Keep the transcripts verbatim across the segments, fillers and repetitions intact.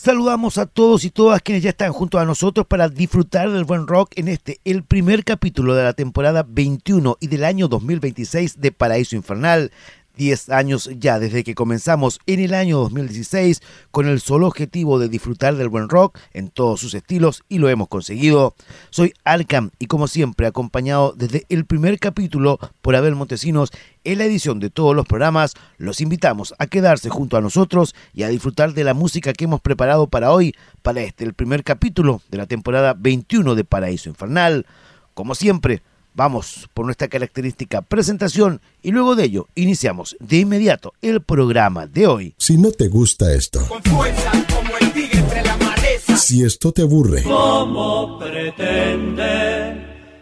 Saludamos a todos y todas quienes ya están junto a nosotros para disfrutar del buen rock en este, el primer capítulo de la temporada veintiuno y del año dos mil veintiséis de Paraíso Infernal. Diez años ya desde que comenzamos en el año dos mil dieciséis con el solo objetivo de disfrutar del buen rock en todos sus estilos y lo hemos conseguido. Soy Arkham y como siempre acompañado desde el primer capítulo por Abel Montesinos en la edición de todos los programas, los invitamos a quedarse junto a nosotros y a disfrutar de la música que hemos preparado para hoy, para este, el primer capítulo de la temporada veintiuno de Paraíso Infernal. Como siempre, vamos por nuestra característica presentación y luego de ello iniciamos de inmediato el programa de hoy. Si no te gusta esto, con fuerza como el tigre entre la maleza. Si esto te aburre, ¿cómo pretende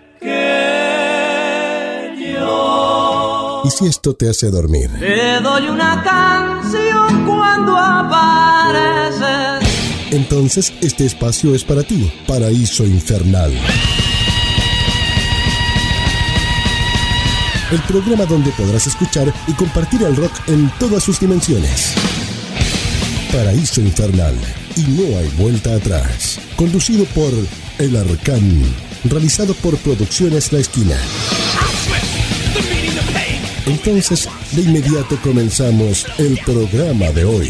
que yo? Y si esto te hace dormir, Te doy una canción cuando apareces. Entonces este espacio es para ti. Paraíso Infernal. El programa donde podrás escuchar y compartir el rock en todas sus dimensiones. Paraíso Infernal. Y no hay vuelta atrás. Conducido por El Arcán. Realizado por Producciones La Esquina. Entonces, de inmediato comenzamos el programa de hoy.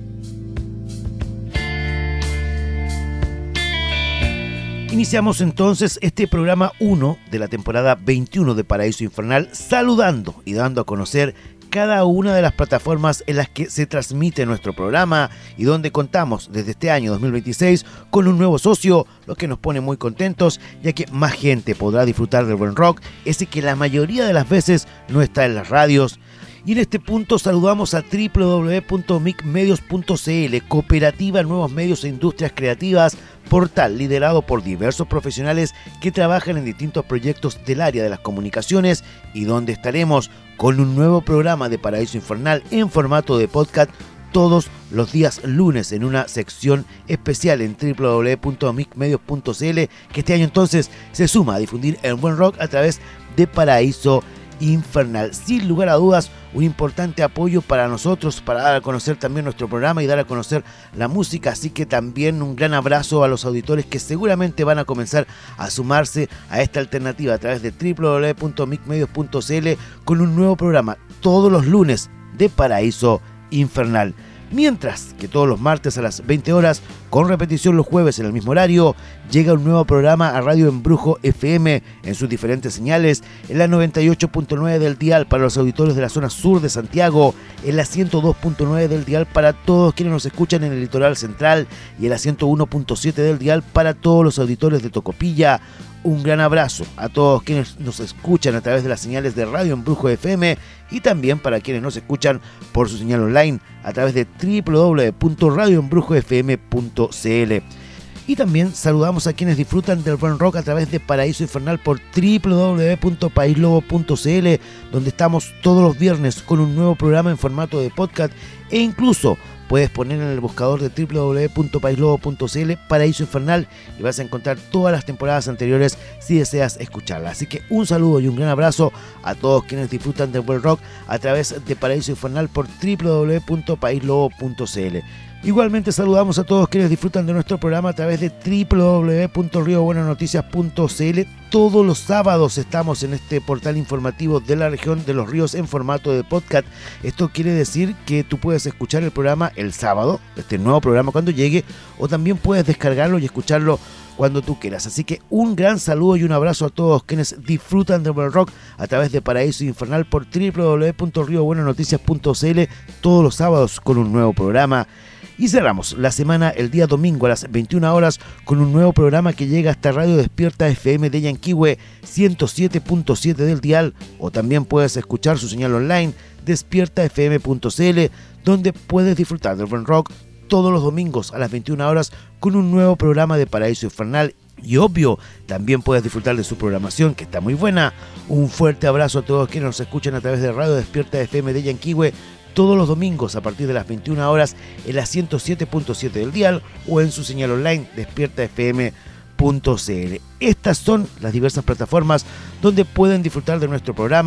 Iniciamos entonces este programa uno de la temporada veintiuno de Paraíso Infernal, saludando y dando a conocer cada una de las plataformas en las que se transmite nuestro programa y donde contamos desde este año dos mil veintiséis con un nuevo socio, lo que nos pone muy contentos, ya que más gente podrá disfrutar del buen rock, ese que la mayoría de las veces no está en las radios. Y en este punto saludamos a doble u doble u doble u punto mic medios punto c l, cooperativa Nuevos Medios e Industrias Creativas, portal liderado por diversos profesionales que trabajan en distintos proyectos del área de las comunicaciones y donde estaremos con un nuevo programa de Paraíso Infernal en formato de podcast todos los días lunes en una sección especial en doble u doble u doble u punto mic medios punto c l, que este año entonces se suma a difundir el buen rock a través de Paraíso Infernal. Sin lugar a dudas, un importante apoyo para nosotros, para dar a conocer también nuestro programa y dar a conocer la música, así que también un gran abrazo a los auditores que seguramente van a comenzar a sumarse a esta alternativa a través de doble u doble u doble u punto mic medios punto c l con un nuevo programa todos los lunes de Paraíso Infernal. Mientras que todos los martes a las veinte horas, con repetición los jueves en el mismo horario, llega un nuevo programa a Radio Embrujo F M en sus diferentes señales, en la noventa y ocho punto nueve del dial para los auditores de la zona sur de Santiago, en la ciento dos punto nueve del dial para todos quienes nos escuchan en el litoral central y en la ciento uno punto siete del dial para todos los auditores de Tocopilla. Un gran abrazo a todos quienes nos escuchan a través de las señales de Radio Embrujo F M y también para quienes nos escuchan por su señal online a través de doble u doble u doble u punto radio embrujo f m punto c l. Y también saludamos a quienes disfrutan del buen rock a través de Paraíso Infernal por doble u doble u doble u punto país lobo punto c l, donde estamos todos los viernes con un nuevo programa en formato de podcast e incluso puedes poner en el buscador de doble u doble u doble u punto país lobo punto c l Paraíso Infernal y vas a encontrar todas las temporadas anteriores si deseas escucharlas. Así que un saludo y un gran abrazo a todos quienes disfrutan del buen rock a través de Paraíso Infernal por doble u doble u doble u punto país lobo punto c l. Igualmente saludamos a todos quienes disfrutan de nuestro programa a través de doble u doble u doble u punto rio buenas noticias punto c l. Todos los sábados estamos en este portal informativo de la región de los ríos en formato de podcast. Esto quiere decir que tú puedes escuchar el programa el sábado, este nuevo programa cuando llegue, o también puedes descargarlo y escucharlo cuando tú quieras. Así que un gran saludo y un abrazo a todos quienes disfrutan del buen rock a través de Paraíso Infernal por doble u doble u doble u punto rio buenas noticias punto c l todos los sábados con un nuevo programa. Y cerramos la semana el día domingo a las veintiuna horas con un nuevo programa que llega hasta Radio Despierta F M de Yanquihue ciento siete punto siete del dial, o también puedes escuchar su señal online despierta f m punto c l, donde puedes disfrutar del buen rock todos los domingos a las veintiuna horas con un nuevo programa de Paraíso Infernal. Y obvio, también puedes disfrutar de su programación, que está muy buena. Un fuerte abrazo a todos quienes nos escuchan a través de Radio Despierta F M de Yanquihue todos los domingos a partir de las veintiuna horas en la ciento siete punto siete del dial o en su señal online despierta f m punto c l. Estas son las diversas plataformas donde pueden disfrutar de nuestro programa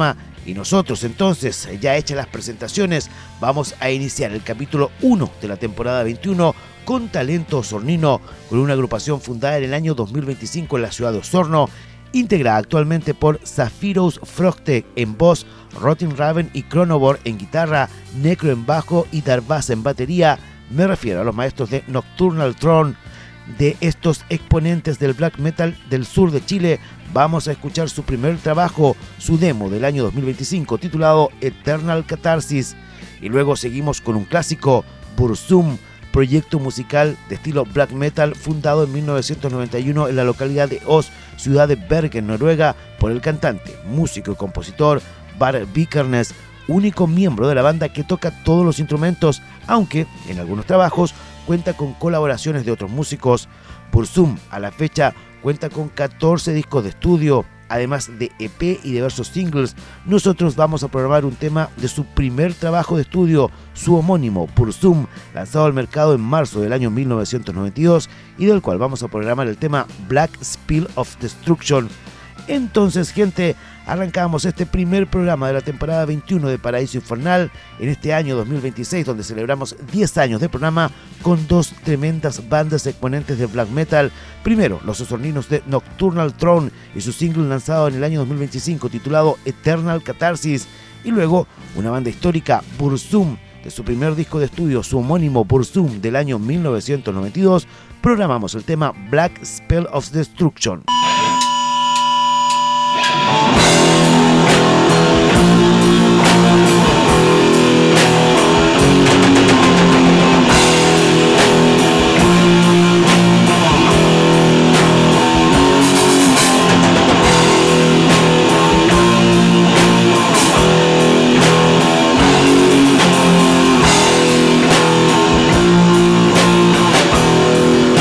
Y nosotros entonces, ya hechas las presentaciones, vamos a iniciar el capítulo uno de la temporada veintiuno con talento osornino, con una agrupación fundada en el año dos mil veinticinco en la ciudad de Osorno, integrada actualmente por Zafiros Frogtech en voz, Rotin Raven y Chronobor en guitarra, Necro en bajo y Darvaz en batería. Me refiero a los maestros de Nocturnal Throne. De estos exponentes del black metal del sur de Chile, vamos a escuchar su primer trabajo, su demo del año dos mil veinticinco, titulado Eternal Catharsis. Y luego seguimos con un clásico, Burzum, proyecto musical de estilo black metal fundado en mil novecientos noventa y uno en la localidad de Os, ciudad de Bergen, Noruega, por el cantante, músico y compositor Bar Vikernes, único miembro de la banda que toca todos los instrumentos, aunque en algunos trabajos cuenta con colaboraciones de otros músicos. Burzum a la fecha cuenta con catorce discos de estudio, además de E P y diversos singles. Nosotros vamos a programar un tema de su primer trabajo de estudio, su homónimo Burzum, lanzado al mercado en marzo del año mil novecientos noventa y dos, y del cual vamos a programar el tema Black Spill of Destruction. Entonces, gente, arrancamos este primer programa de la temporada veintiuno de Paraíso Infernal en este año dos mil veintiséis, donde celebramos diez años de programa con dos tremendas bandas exponentes de black metal. Primero, los osorninos de Nocturnal Throne y su single lanzado en el año dos mil veinticinco titulado Eternal Catharsis, y luego una banda histórica, Burzum, de su primer disco de estudio, su homónimo Burzum del año mil novecientos noventa y dos, programamos el tema Black Spell of Destruction.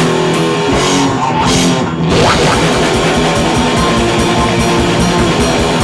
Yeah.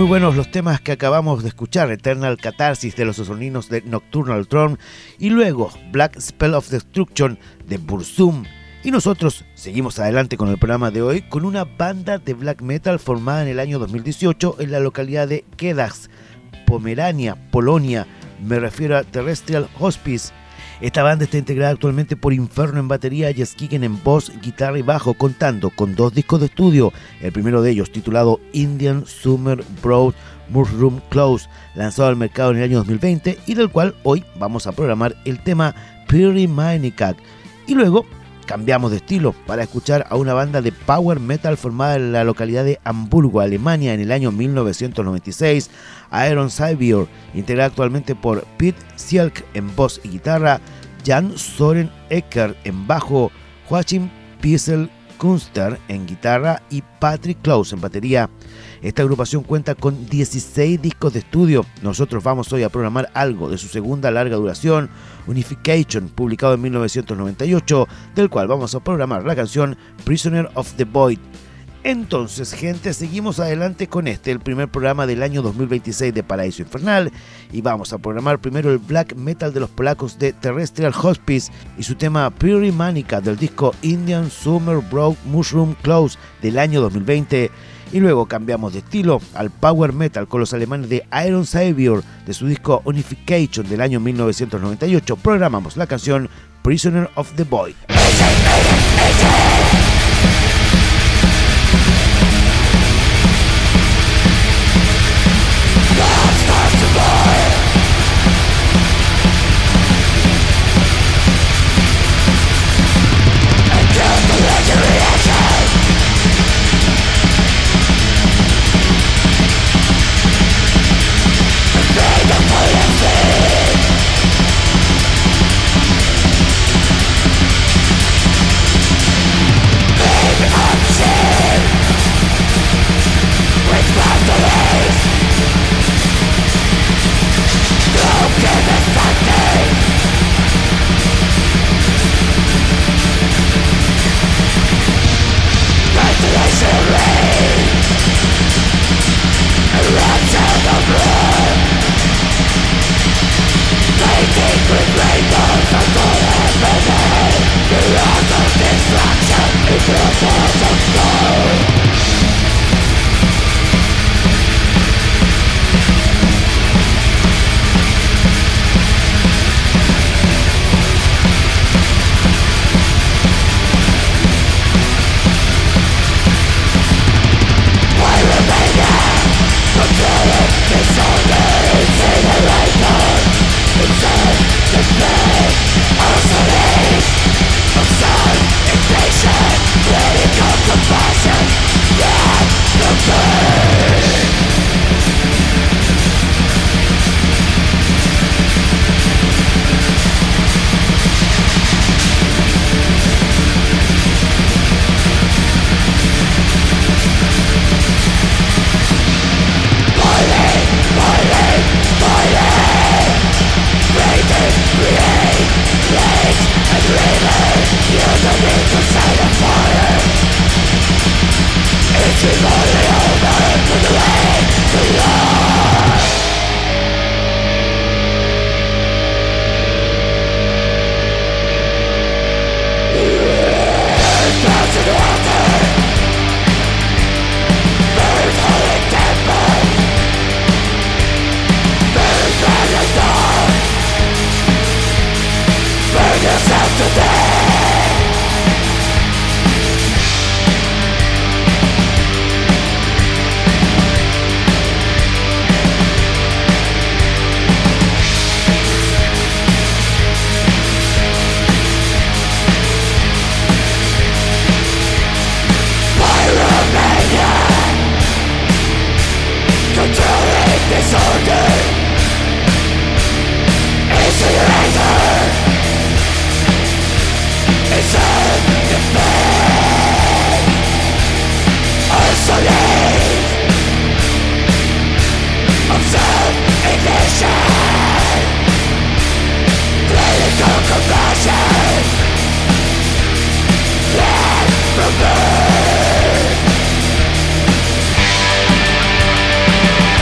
Muy buenos los temas que acabamos de escuchar: Eternal Catharsis de los osoninos de Nocturnal Throne y luego Black Spell of Destruction de Burzum. Y nosotros seguimos adelante con el programa de hoy con una banda de black metal formada en el año dos mil dieciocho en la localidad de Kedax, Pomerania, Polonia. Me refiero a Terrestrial Hospice. Esta banda está integrada actualmente por Inferno en batería y Skigen en voz, guitarra y bajo, contando con dos discos de estudio, el primero de ellos titulado Indian Summer Broad Mushroom Close, lanzado al mercado en el año dos mil veinte y del cual hoy vamos a programar el tema Piri Manikak. Y luego cambiamos de estilo para escuchar a una banda de power metal formada en la localidad de Hamburgo, Alemania, en el año mil novecientos noventa y seis, Iron Savior, integrada actualmente por Pete Sielk en voz y guitarra, Jan Soren Ecker en bajo, Joachim Piesel Kunster en guitarra y Patrick Klaus en batería. Esta agrupación cuenta con dieciséis discos de estudio. Nosotros vamos hoy a programar algo de su segunda larga duración, Unification, publicado en mil novecientos noventa y ocho, del cual vamos a programar la canción Prisoner of the Void. Entonces, gente, seguimos adelante con este, el primer programa del año dos mil veintiséis de Paraíso Infernal, y vamos a programar primero el black metal de los polacos de Terrestrial Hospice y su tema Piri Manika del disco Indian Summer Broad Mushroom Close del año dos mil veinte, y luego cambiamos de estilo al power metal con los alemanes de Iron Savior de su disco Unification del año mil novecientos noventa y ocho. Programamos la canción Prisoner of the Void. From birth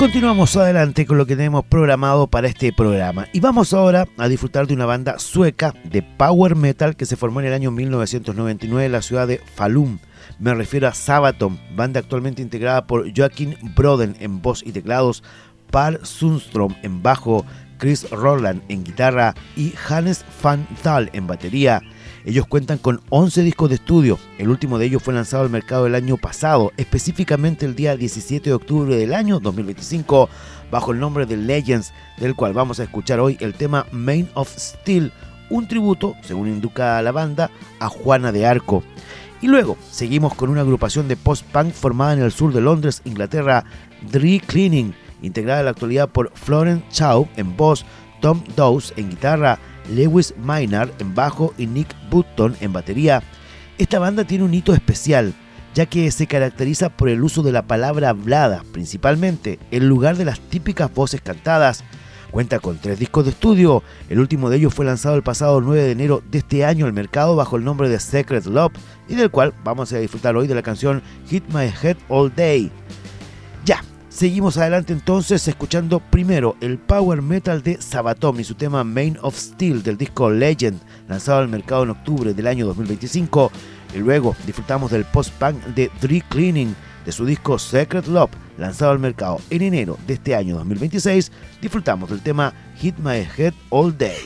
continuamos adelante con lo que tenemos programado para este programa. Y vamos ahora a disfrutar de una banda sueca de power metal que se formó en el año mil novecientos noventa y nueve en la ciudad de Falun. Me refiero a Sabaton, banda actualmente integrada por Joakim Broden en voz y teclados, Per Sundström en bajo, Chris Roland en guitarra y Hannes van Dahl en batería. Ellos cuentan con once discos de estudio, el último de ellos fue lanzado al mercado el año pasado, específicamente el día diecisiete de octubre del año dos mil veinticinco, bajo el nombre de Legends, del cual vamos a escuchar hoy el tema Mane of Steel, un tributo, según indica la banda, a Juana de Arco. Y luego seguimos con una agrupación de post-punk formada en el sur de Londres, Inglaterra, Dry Cleaning, integrada en la actualidad por Florence Chow en voz, Tom Dawes en guitarra, Lewis Maynard en bajo y Nick Button en batería. Esta banda tiene un hito especial, ya que se caracteriza por el uso de la palabra hablada, principalmente, en lugar de las típicas voces cantadas. Cuenta con tres discos de estudio, el último de ellos fue lanzado el pasado nueve de enero de este año al mercado bajo el nombre de Secret Love, y del cual vamos a disfrutar hoy de la canción Hit My Head All Day. Ya. Seguimos adelante entonces escuchando primero el power metal de Sabaton y su tema Mane of Steel del disco Legend, lanzado al mercado en octubre del año dos mil veinticinco, y luego disfrutamos del post-punk de Dry Cleaning de su disco Secret Love, lanzado al mercado en enero de este año dos mil veintiséis, disfrutamos del tema Hit My Head All Day.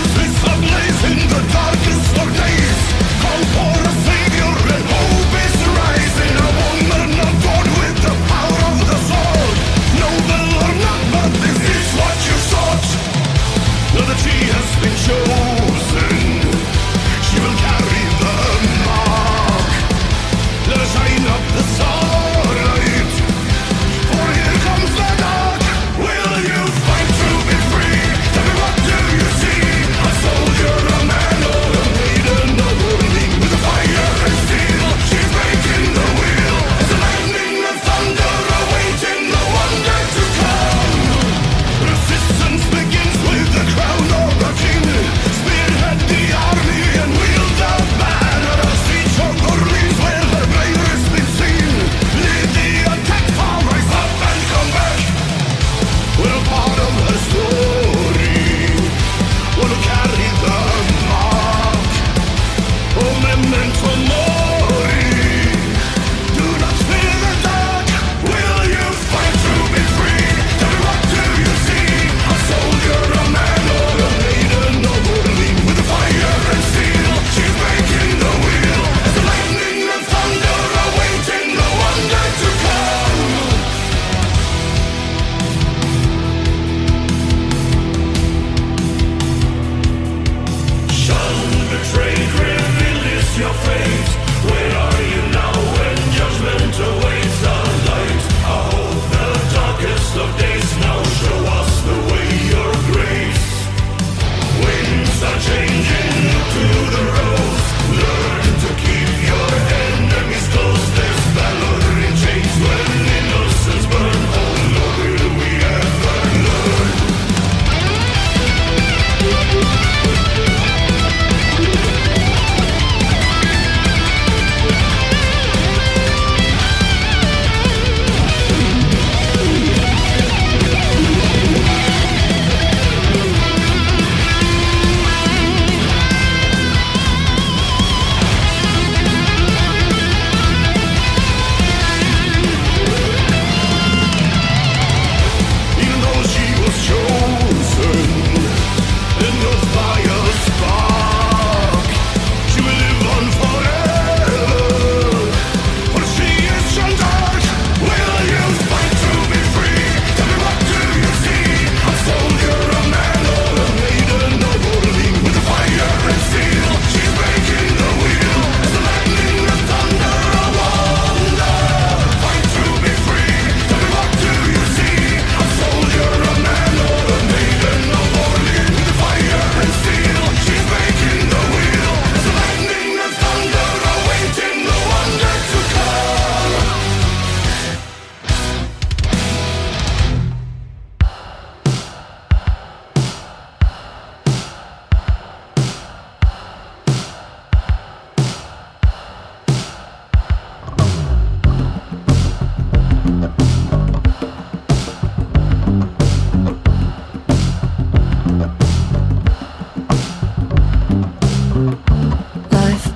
Now that she has been chosen, she will carry the mark. Let us shine up the starlight, for here comes the dark. Will you fight to be free? Tell me, what do you see? A soldier, a man, or a maiden of warning, with a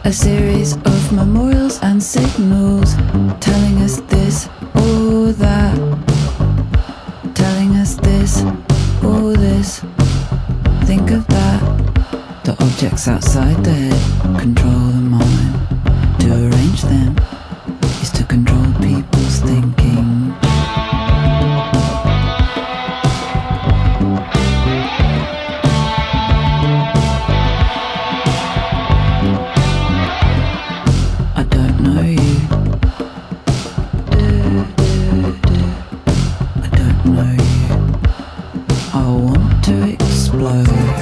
A series of memorials and signals telling us this or that, telling us this or this. Think of that. The objects outside the head control the mind. To arrange them is to control people's thinking. I don't know you. I don't know you. I want to explode.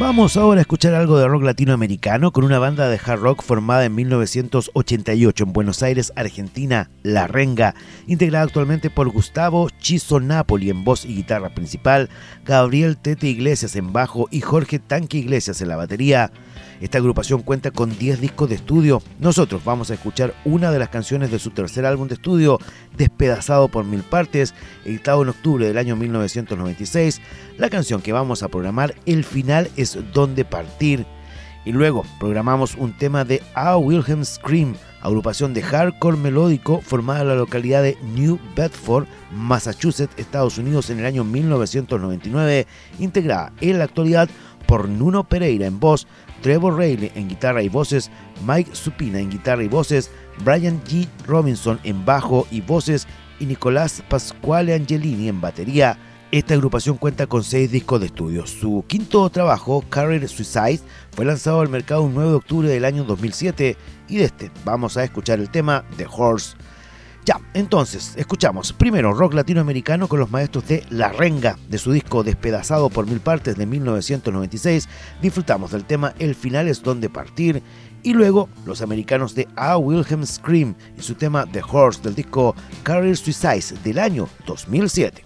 Vamos ahora a escuchar algo de rock latinoamericano con una banda de hard rock formada en mil novecientos ochenta y ocho en Buenos Aires, Argentina, La Renga, integrada actualmente por Gustavo Chizo Napoli en voz y guitarra principal, Gabriel Tete Iglesias en bajo y Jorge Tanque Iglesias en la batería. Esta agrupación cuenta con diez discos de estudio. Nosotros vamos a escuchar una de las canciones de su tercer álbum de estudio, Despedazado por Mil Partes, editado en octubre del año mil novecientos noventa y seis. La canción que vamos a programar, El Final es Donde Partir. Y luego programamos un tema de A Wilhelm Scream, agrupación de hardcore melódico formada en la localidad de New Bedford, Massachusetts, Estados Unidos, en el año mil novecientos noventa y nueve, integrada en la actualidad por Nuno Pereira en voz, Trevor Reilly en guitarra y voces, Mike Supina en guitarra y voces, Brian G. Robinson en bajo y voces y Nicolás Pasquale Angelini en batería. Esta agrupación cuenta con seis discos de estudio. Su quinto trabajo, Career Suicide, fue lanzado al mercado el nueve de octubre del año dos mil siete y de este vamos a escuchar el tema The Horse. Ya, entonces, escuchamos primero rock latinoamericano con los maestros de La Renga, de su disco Despedazado por Mil Partes de mil novecientos noventa y seis, disfrutamos del tema El Final es Donde Partir, y luego los americanos de A Wilhelm Scream y su tema The Horse del disco Career Suicide del año dos mil siete.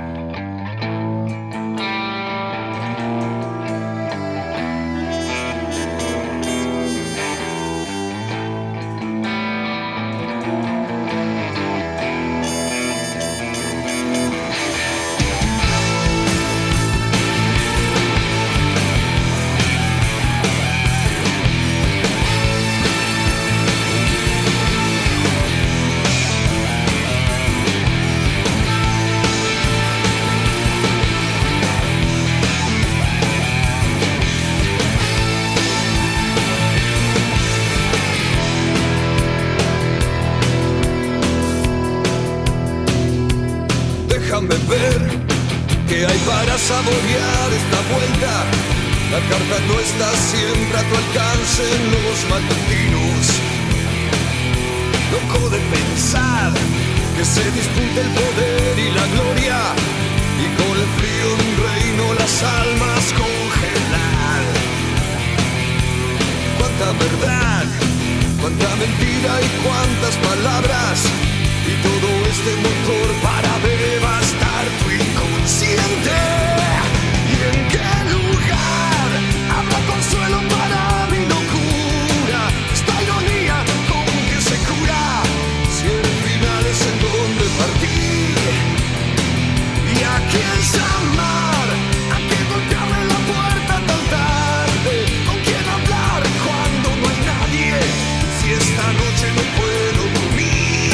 Déjame ver qué hay para saborear esta vuelta. La carta no está siempre a tu alcance en los matutinos. Loco de pensar que se disputa el poder y la gloria, y con el frío de un reino las almas congelar. Cuánta verdad, cuánta mentira y cuántas palabras, y todo este motor para devastar tu inconsciente. ¿Y en qué lugar habrá consuelo para mi locura? Esta ironía con que se cura, si el final es en donde partir. ¿Y a quién llamar? ¿A quién golpearle la puerta tan tarde? ¿Con quién hablar cuando no hay nadie? Si esta noche no puedo dormir.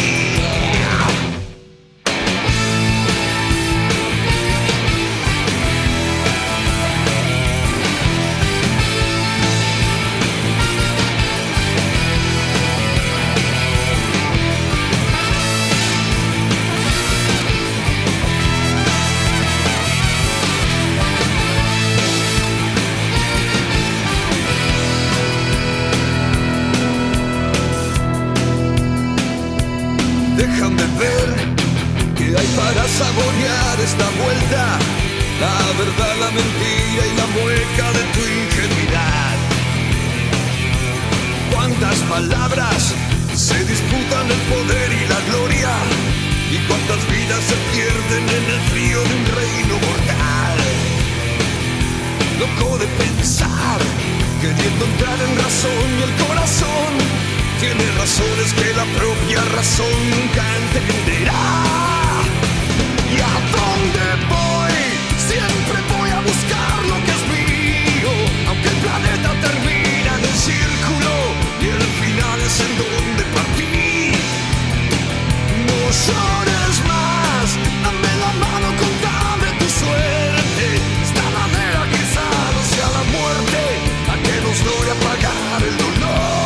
Déjame ver qué hay para saborear esta vuelta. La verdad, la mentira y la mueca de tu ingenuidad. Cuántas palabras se disputan el poder y la gloria, y cuántas vidas se pierden en el frío de un reino mortal. Loco de pensar, queriendo entrar en razón, y el corazón tiene razones que la propia razón nunca entenderá. ¿Y a dónde voy? Siempre voy a buscar lo que es mío, aunque el planeta termina en un círculo y el final es en donde partí. No llores más, dame la mano, contame tu suerte. Esta manera quizá no sea la muerte, a que nos logre apagar el dolor.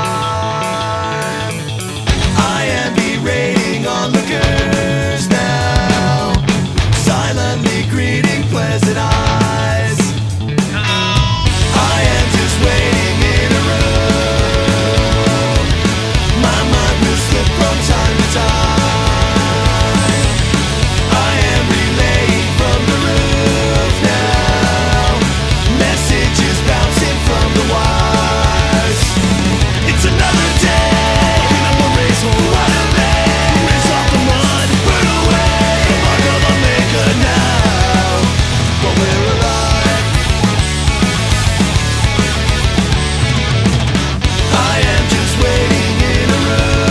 I am berating onlookers now, silently greeting pleasant eyes. I am just waiting in a room. My mind will slip from time to time. I am relaying from the roof now, messages bouncing from the wires. It's another day, walking up a racehorse. What a man, rinse off the mud, burn away the mark of a maker now. But we're alive. I am just waiting in a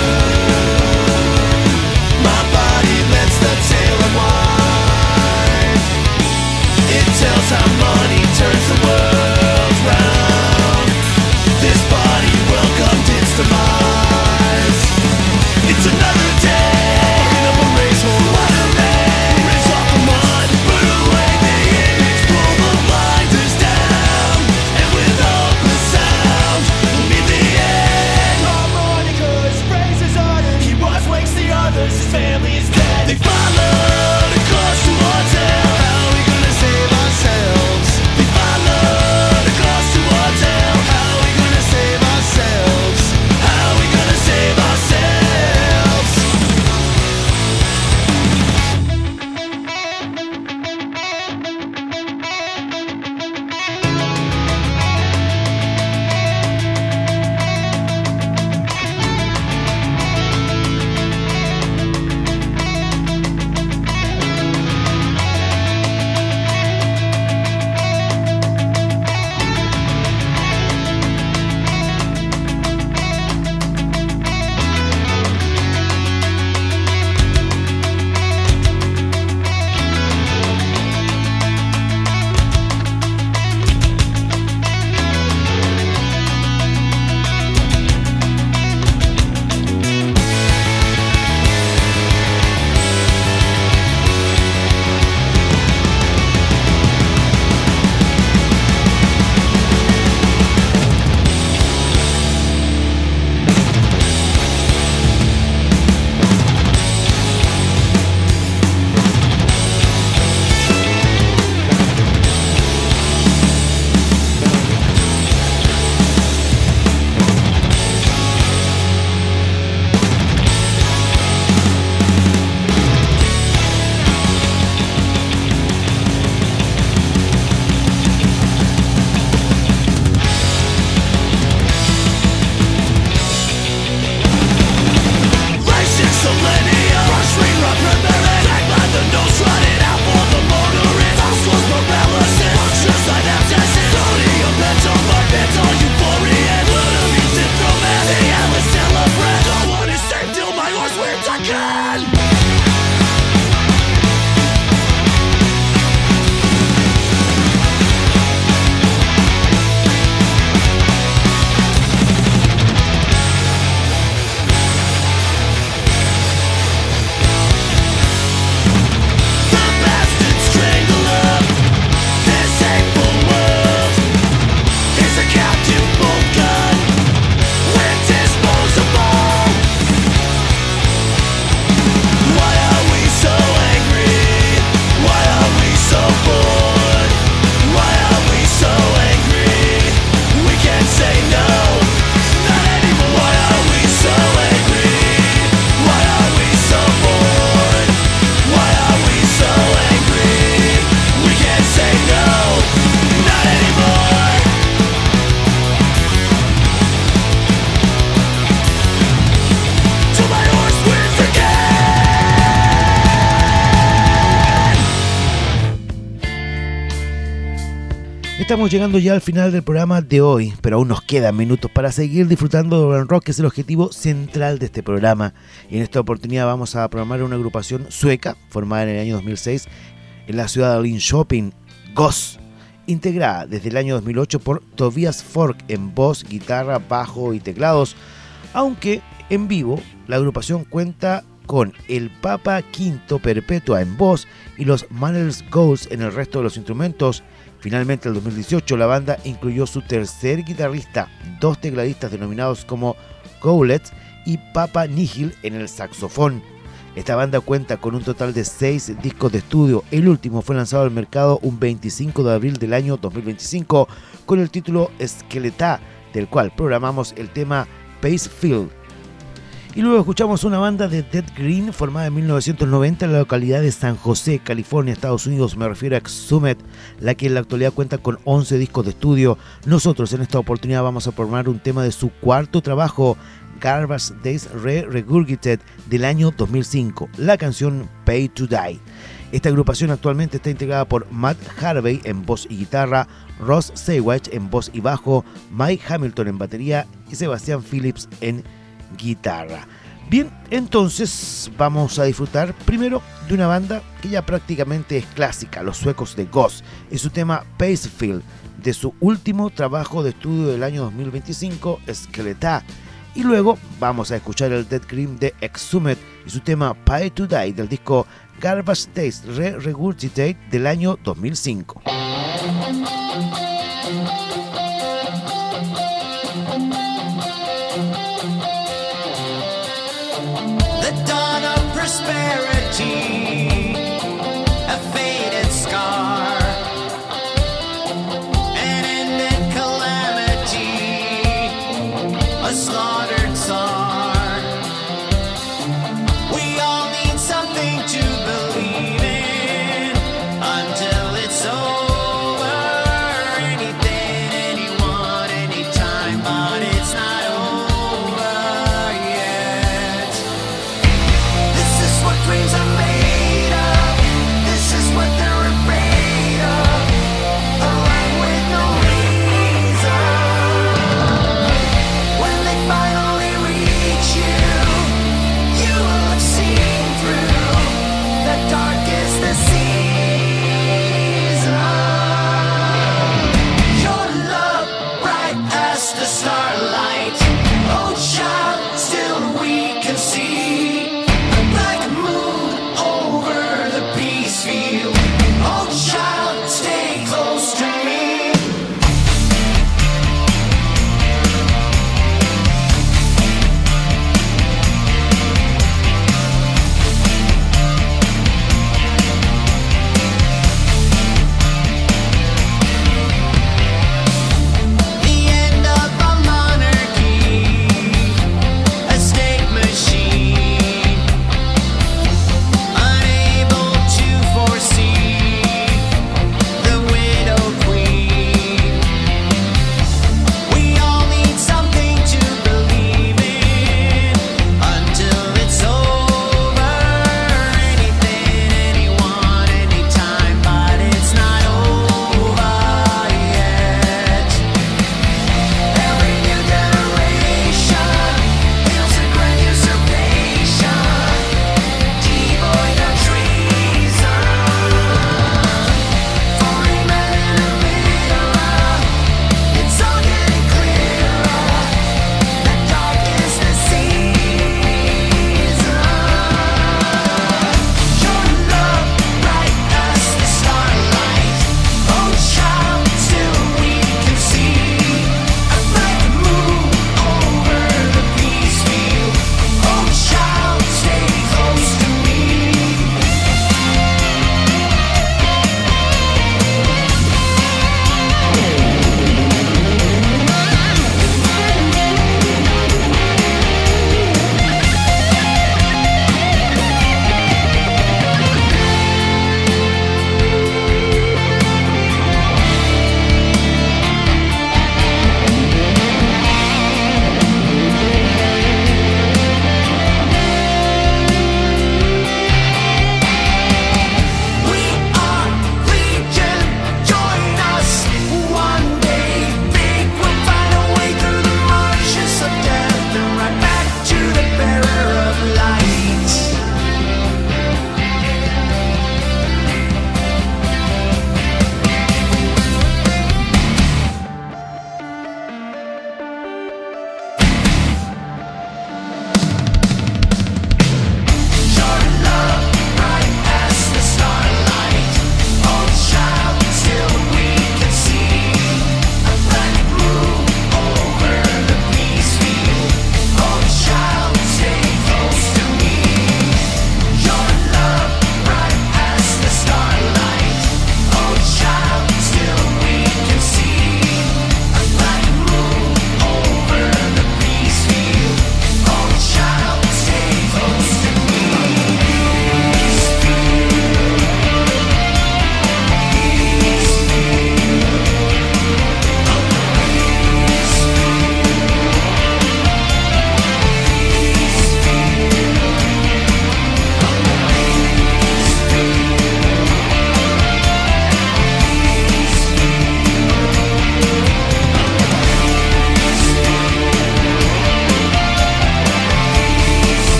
room. My body lets the tale unwind. It tells how money turns the world round. This body welcomed its demise. It's another day, walking up a racehorse. What a man, rinse off the mud, burn away the image, pull the blinders down, and with open sound, we'll meet the end. Harmonicas, phrases uttered, he once wakes the others, his family is dead. They followed across to our town. How are we gonna save ourselves? They followed across to our town. How are we gonna save ourselves? How are we gonna save ourselves? Estamos llegando ya al final del programa de hoy, pero aún nos quedan minutos para seguir disfrutando de Urban Rock, que es el objetivo central de este programa. Y en esta oportunidad vamos a programar una agrupación sueca formada en el año dos mil seis en la ciudad de Linköping, Ghost, integrada desde el año dos mil ocho por Tobias Fork en voz, guitarra, bajo y teclados, aunque en vivo la agrupación cuenta con el Papa Quinto Perpetua en voz y los Manners Ghosts en el resto de los instrumentos, Finalmente, en el dos mil dieciocho, la banda incluyó su tercer guitarrista, dos tecladistas denominados como Gowlets y Papa Nihil en el saxofón. Esta banda cuenta con un total de seis discos de estudio. El último fue lanzado al mercado un veinticinco de abril del año dos mil veinticinco con el título Skeletal, del cual programamos el tema Pacefield. Y luego escuchamos una banda de Dead Green formada en mil novecientos noventa en la localidad de San José, California, Estados Unidos. Me refiero a Exhumed, la que en la actualidad cuenta con once discos de estudio. Nosotros en esta oportunidad vamos a programar un tema de su cuarto trabajo, Garbage Days Re-Regurgitated, del año dos mil cinco, la canción Pay to Die. Esta agrupación actualmente está integrada por Matt Harvey en voz y guitarra, Ross Sewage en voz y bajo, Mike Hamilton en batería y Sebastian Phillips en guitarra. Bien, entonces vamos a disfrutar primero de una banda que ya prácticamente es clásica, los suecos de Ghost, y su tema Pacefield, de su último trabajo de estudio del año dos mil veinticinco, Skeletal. Y luego vamos a escuchar el Dead Green de Exhumed y su tema Pay to Die del disco Garbage Days Re-Regurgitated del año dos mil cinco. The dawn of prosperity, a faded scar, an ended calamity, a slaughtered czar. We all need something to believe in until it's over. Anything, anyone, anytime, but it's not over yet. This is what dreams are made of. This is what they're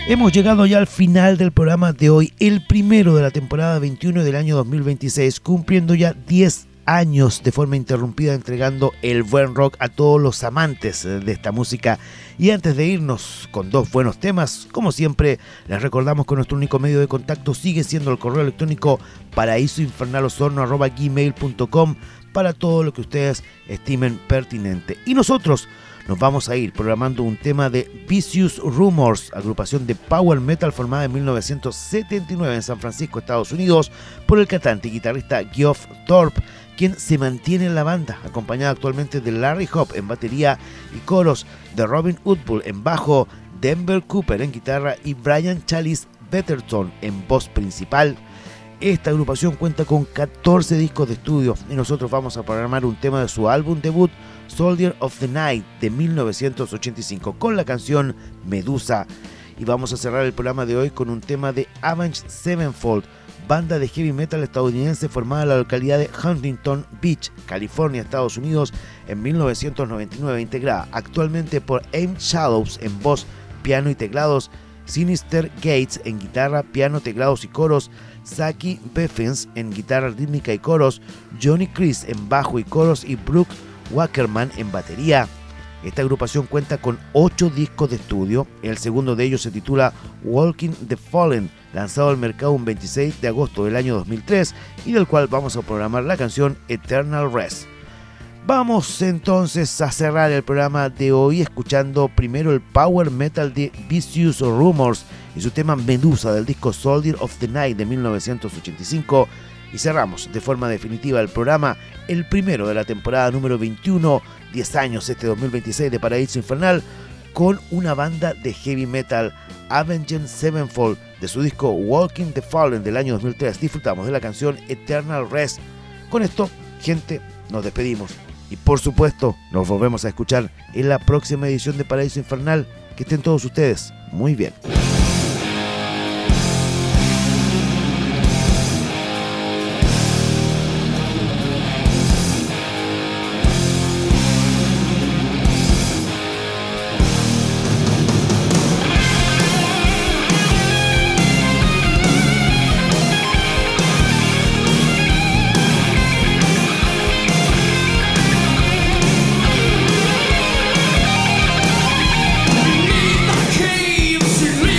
Hemos llegado ya al final del programa de hoy, el primero de la temporada veintiuno del año dos mil veintiséis, cumpliendo ya diez años de forma interrumpida, entregando el buen rock a todos los amantes de esta música. Y antes de irnos con dos buenos temas, como siempre, les recordamos que nuestro único medio de contacto sigue siendo el correo electrónico paraísoinfernalosorno arroba gmail punto com para todo lo que ustedes estimen pertinente. Y nosotros nos vamos a ir programando un tema de Vicious Rumors, agrupación de power metal formada en mil novecientos setenta y nueve en San Francisco, Estados Unidos, por el cantante y guitarrista Geoff Thorpe, quien se mantiene en la banda, acompañado actualmente de Larry Hopp en batería y coros, de Robin Woodbull en bajo, Denver Cooper en guitarra y Brian Chalice Betterton en voz principal. Esta agrupación cuenta con catorce discos de estudio y nosotros vamos a programar un tema de su álbum debut, Soldier of the Night, de mil novecientos ochenta y cinco, con la canción Medusa. Y vamos a cerrar el programa de hoy con un tema de Avenged Sevenfold, banda de heavy metal estadounidense formada en la localidad de Huntington Beach, California, Estados Unidos, en mil novecientos noventa y nueve, integrada actualmente por Aim Shadows en voz, piano y teclados, Sinister Gates en guitarra, piano, teclados y coros, Saki Beffins en guitarra rítmica y coros, Johnny Chris en bajo y coros y Brooke Wackerman en batería. Esta agrupación cuenta con ocho discos de estudio. El segundo de ellos se titula Walking the Fallen, lanzado al mercado un veintiséis de agosto del año dos mil tres y del cual vamos a programar la canción Eternal Rest. Vamos entonces a cerrar el programa de hoy escuchando primero el power metal de Vicious Rumors y su tema Medusa del disco Soldier of the Night de mil novecientos ochenta y cinco, y cerramos de forma definitiva el programa, el primero de la temporada número veintiuno, diez años este dos mil veintiséis de Paraíso Infernal, con una banda de heavy metal, Avenged Sevenfold, de su disco Walking the Fallen del año dos mil tres. Disfrutamos de la canción Eternal Rest. Con esto, gente, nos despedimos. Y por supuesto, nos volvemos a escuchar en la próxima edición de Paraíso Infernal. Que estén todos ustedes muy bien. Caves, you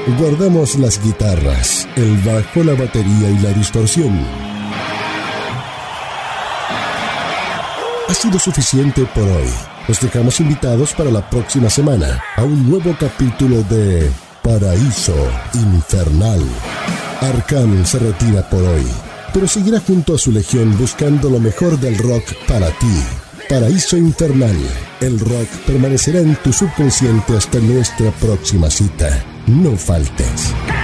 Guardamos las guitarras, el bajo, la batería y la distorsión. Ha sido suficiente por hoy. Los dejamos invitados para la próxima semana a un nuevo capítulo de Paraíso Infernal. Arkham se retira por hoy, pero seguirá junto a su legión buscando lo mejor del rock para ti. Paraíso Infernal. El rock permanecerá en tu subconsciente hasta nuestra próxima cita. No faltes.